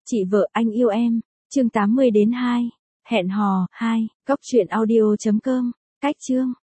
Chị vợ anh yêu em, chương 80 đến 2. Hẹn hò 2. Góc truyện audio.com. Cách chương